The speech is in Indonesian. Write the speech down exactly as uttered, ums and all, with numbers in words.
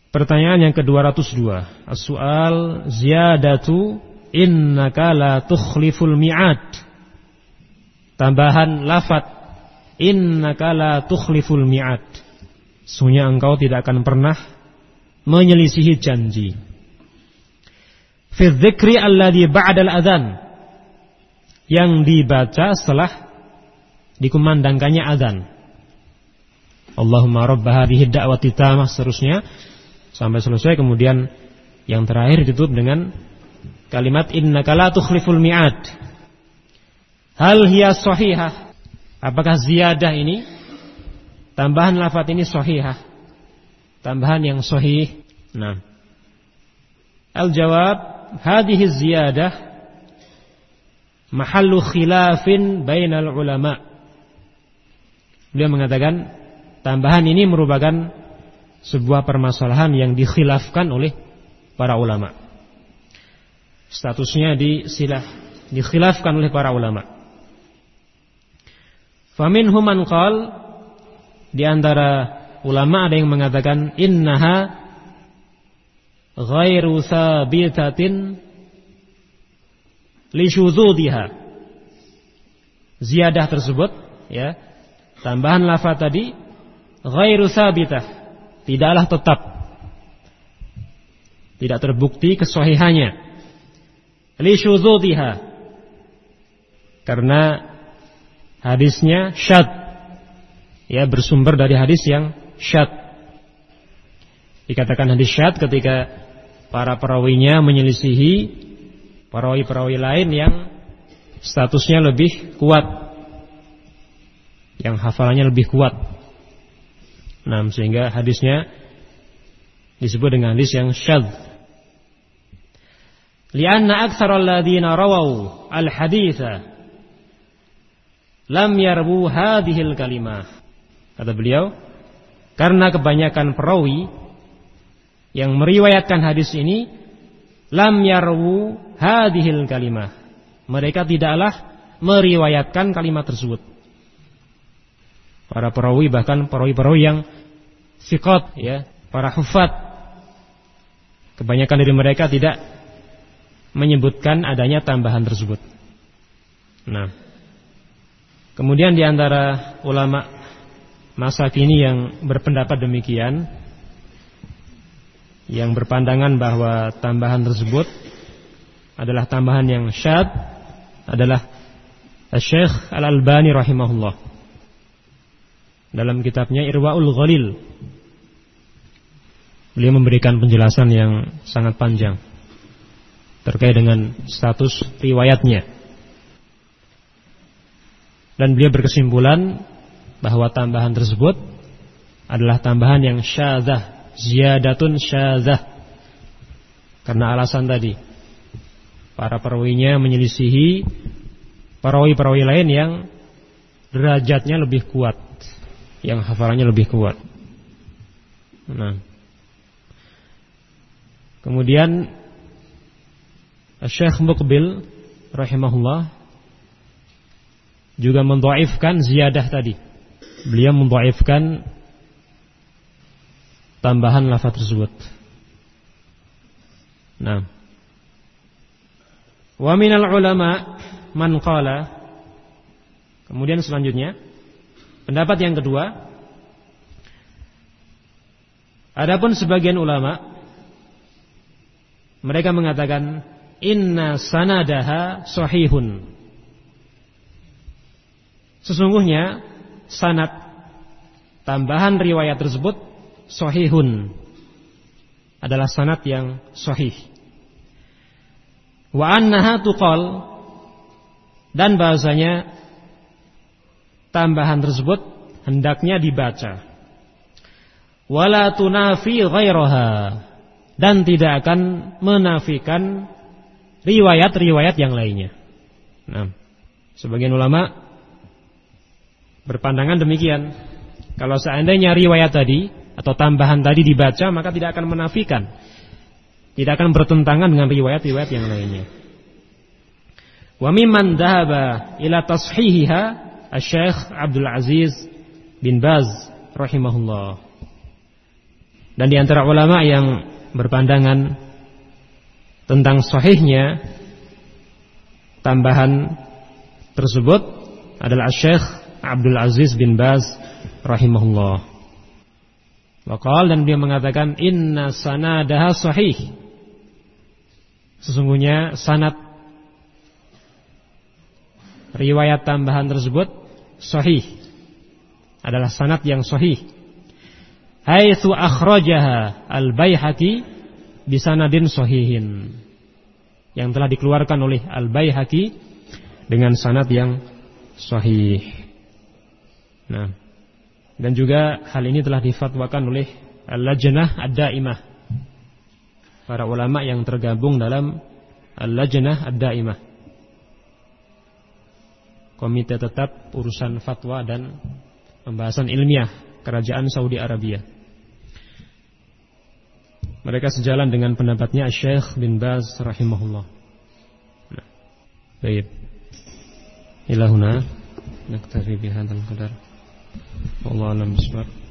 Pertanyaan yang kedua ratus dua. As-su'al ziyadatu innaka la tukhliful mi'ad. Tambahan lafaz innaka la tukhliful mi'ad. Sesungguhnya engkau tidak akan pernah menyelisihi janji. Fi dzikri alladhi ba'dal adzan. Yang dibaca setelah dikumandangkannya adzan. Allahumma rabb hadhihi ad-da'wati tammah, seterusnya sampai selesai. Kemudian yang terakhir ditutup dengan kalimat innaka la tukhliful mi'ad. Hal hiya sahihah? Apakah ziyadah ini, tambahan lafaz ini sahihah? Tambahan yang sahih? Nah. Al-jawab, hadhihi ziyadah mahallu khilafin bainal ulama. Beliau mengatakan tambahan ini merupakan sebuah permasalahan yang dikhilafkan oleh para ulama. Statusnya disilah dikhilafkan oleh para ulama. Faminhum man qal, di antara ulama ada yang mengatakan innaha ghairu sabitatin li syudzudiha. Ziyadah tersebut, ya, tambahan lafaz tadi ghairu sabitah, tidaklah tetap, tidak terbukti kesahihannya. Li syudzudiha, karena hadisnya syadz, ya, bersumber dari hadis yang syadz. Dikatakan hadis syadz ketika para perawinya menyelisihi perawi-perawi lain yang statusnya lebih kuat, yang hafalannya lebih kuat. Nah, sehingga hadisnya disebut dengan hadis yang syadz. Lianna aktsaral ladzina rawau al-haditsa lam yarbu hadhil kalimah. Kata beliau, karena kebanyakan perawi yang meriwayatkan hadis ini lam yarbu hadhil kalimah, mereka tidaklah meriwayatkan kalimat tersebut. Para perawi, bahkan perawi-perawi yang thiqat, ya, para hufat, kebanyakan dari mereka tidak menyebutkan adanya tambahan tersebut. Nah, kemudian di antara ulama masa kini yang berpendapat demikian, yang berpandangan bahwa tambahan tersebut adalah tambahan yang syadz, adalah Syekh Al-Albani rahimahullah. Dalam kitabnya Irwaul Ghalil, beliau memberikan penjelasan yang sangat panjang terkait dengan status riwayatnya. Dan beliau berkesimpulan bahwa tambahan tersebut adalah tambahan yang syadzah, ziyadatun syadzah. Karena alasan tadi, para perawinya menyelisihi perawi-perawi lain yang derajatnya lebih kuat, yang hafalannya lebih kuat. Nah, kemudian Syekh Muqbil rahimahullah juga mendhaifkan ziyadah tadi. Beliau mendhaifkan tambahan lafaz tersebut. Nah, wa minal ulama man qala, kemudian selanjutnya pendapat yang kedua, adapun sebagian ulama mereka mengatakan inna sanadaha sahihun, sesungguhnya sanad tambahan riwayat tersebut sahihun, adalah sanad yang sahih. Wa annaha tuqal, dan bahasanya tambahan tersebut hendaknya dibaca. Wala tunafi ghairaha, dan tidak akan menafikan riwayat-riwayat yang lainnya. Nah, sebagian ulama berpandangan demikian. Kalau seandainya riwayat tadi atau tambahan tadi dibaca, maka tidak akan menafikan, tidak akan bertentangan dengan riwayat-riwayat yang lainnya. Wa mimman dhahaba ila tashihiha Asy-Syaikh Abdul Aziz bin Baz rahimahullah. Dan di antara ulama yang berpandangan tentang sahihnya tambahan tersebut adalah Syekh Abdul Aziz bin Baz rahimahullah. Waqal, dan dia mengatakan inna sanadaha sahih. Sesungguhnya sanad riwayat tambahan tersebut sahih, adalah sanad yang sahih. Haitsu akhrajaha al-Baihaqi bisanadin sahihin, yang telah dikeluarkan oleh al-Baihaqi dengan sanad yang sahih. Nah, dan juga hal ini telah difatwakan oleh Al-Lajnah Ad-Daimah, para ulama yang tergabung dalam Al-Lajnah Ad-Daimah, komite tetap urusan fatwa dan pembahasan ilmiah kerajaan Saudi Arabia. Mereka sejalan dengan pendapatnya Syekh bin Baz rahimahullah. Nah, baik. Ilahuna naktafi bihadzal qadar. Wallahu a'lam bishawab.